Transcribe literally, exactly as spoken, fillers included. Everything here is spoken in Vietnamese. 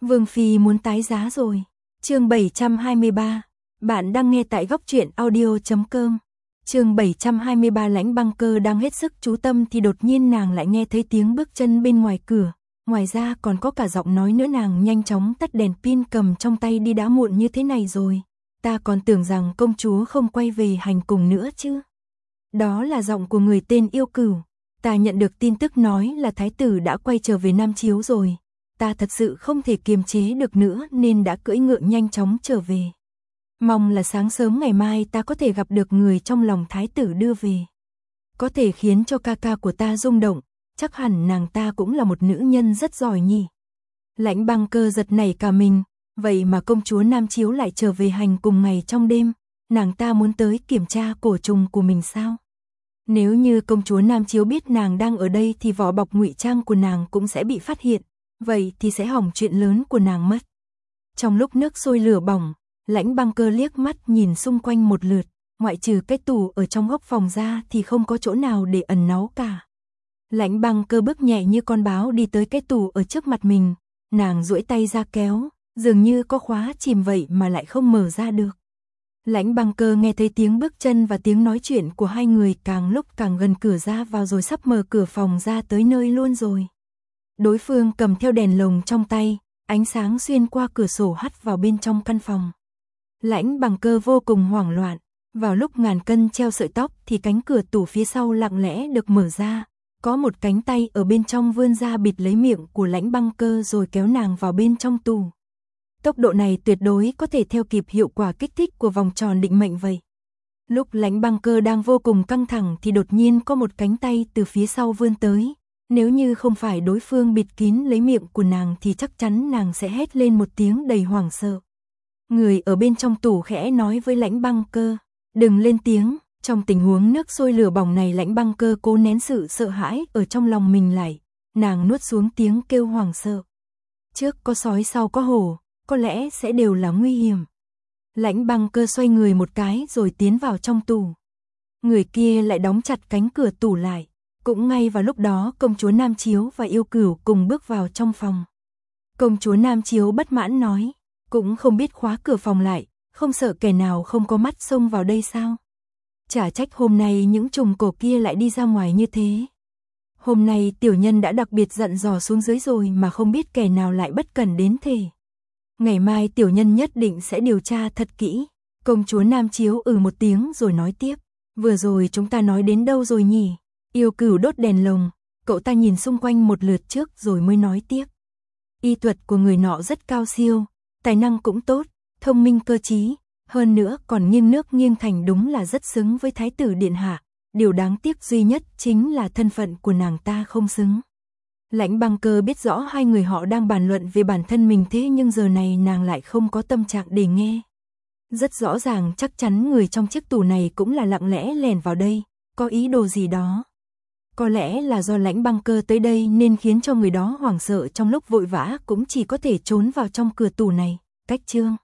Vương Phi muốn tái giá rồi. Chương bảy trăm hai mươi ba. Bạn đang nghe tại góc truyện audio chấm com. Chương bảy trăm hai mươi ba. Lãnh Băng Cơ đang hết sức chú tâm thì đột nhiên nàng lại nghe thấy tiếng bước chân bên ngoài cửa. Ngoài ra còn có cả giọng nói nữa. Nàng nhanh chóng tắt đèn pin cầm trong tay đi. Đã muộn như thế này rồi, ta còn tưởng rằng công chúa không quay về hành cùng nữa chứ. Đó là giọng của người tên Yêu Cửu. Ta nhận được tin tức nói là thái tử đã quay trở về Nam Chiếu rồi. Ta thật sự không thể kiềm chế được nữa nên đã cưỡi ngựa nhanh chóng trở về. Mong là sáng sớm ngày mai ta có thể gặp được người trong lòng thái tử đưa về. Có thể khiến cho ca ca của ta rung động, chắc hẳn nàng ta cũng là một nữ nhân rất giỏi nhỉ. Lãnh Băng Cơ giật nảy cả mình, vậy mà công chúa Nam Chiếu lại trở về hành cùng ngày trong đêm, nàng ta muốn tới kiểm tra cổ trùng của mình sao? Nếu như công chúa Nam Chiếu biết nàng đang ở đây thì vỏ bọc ngụy trang của nàng cũng sẽ bị phát hiện, vậy thì sẽ hỏng chuyện lớn của nàng mất. Trong lúc nước sôi lửa bỏng, Lãnh Băng Cơ liếc mắt nhìn xung quanh một lượt, ngoại trừ cái tủ ở trong góc phòng ra thì không có chỗ nào để ẩn náu cả. Lãnh Băng Cơ bước nhẹ như con báo đi tới cái tủ ở trước mặt mình, nàng duỗi tay ra kéo, dường như có khóa chìm vậy mà lại không mở ra được. Lãnh Băng Cơ nghe thấy tiếng bước chân và tiếng nói chuyện của hai người càng lúc càng gần cửa ra vào rồi sắp mở cửa phòng ra tới nơi luôn rồi. Đối phương cầm theo đèn lồng trong tay, ánh sáng xuyên qua cửa sổ hắt vào bên trong căn phòng. Lãnh Băng Cơ vô cùng hoảng loạn, vào lúc ngàn cân treo sợi tóc thì cánh cửa tủ phía sau lặng lẽ được mở ra, có một cánh tay ở bên trong vươn ra bịt lấy miệng của Lãnh Băng Cơ rồi kéo nàng vào bên trong tủ. Tốc độ này tuyệt đối có thể theo kịp hiệu quả kích thích của vòng tròn định mệnh vậy. Lúc Lãnh Băng Cơ đang vô cùng căng thẳng thì đột nhiên có một cánh tay từ phía sau vươn tới. Nếu như không phải đối phương bịt kín lấy miệng của nàng thì chắc chắn nàng sẽ hét lên một tiếng đầy hoảng sợ. Người ở bên trong tủ khẽ nói với Lãnh Băng Cơ, đừng lên tiếng. Trong tình huống nước sôi lửa bỏng này, Lãnh Băng Cơ cố nén sự sợ hãi ở trong lòng mình lại. Nàng nuốt xuống tiếng kêu hoảng sợ. Trước có sói sau có hổ, có lẽ sẽ đều là nguy hiểm. Lãnh Băng Cơ xoay người một cái rồi tiến vào trong tủ. Người kia lại đóng chặt cánh cửa tủ lại. Cũng ngay vào lúc đó công chúa Nam Chiếu và Yêu Cửu cùng bước vào trong phòng. Công chúa Nam Chiếu bất mãn nói, cũng không biết khóa cửa phòng lại, không sợ kẻ nào không có mắt xông vào đây sao? Chả trách hôm nay những trùng cổ kia lại đi ra ngoài như thế. Hôm nay tiểu nhân đã đặc biệt dặn dò xuống dưới rồi mà không biết kẻ nào lại bất cẩn đến thế. Ngày mai tiểu nhân nhất định sẽ điều tra thật kỹ. Công chúa Nam Chiếu ừ một tiếng rồi nói tiếp, vừa rồi chúng ta nói đến đâu rồi nhỉ? Yêu Cửu đốt đèn lồng, cậu ta nhìn xung quanh một lượt trước rồi mới nói tiếp. Y thuật của người nọ rất cao siêu, tài năng cũng tốt, thông minh cơ trí, hơn nữa còn nghiêng nước nghiêng thành, đúng là rất xứng với thái tử điện hạ. Điều đáng tiếc duy nhất chính là thân phận của nàng ta không xứng. Lãnh Băng Cơ biết rõ hai người họ đang bàn luận về bản thân mình, thế nhưng giờ này nàng lại không có tâm trạng để nghe. Rất rõ ràng chắc chắn người trong chiếc tủ này cũng là lặng lẽ lẻn vào đây, có ý đồ gì đó. Có lẽ là do Lãnh Băng Cơ tới đây nên khiến cho người đó hoảng sợ, trong lúc vội vã cũng chỉ có thể trốn vào trong cửa tủ này. Cách chương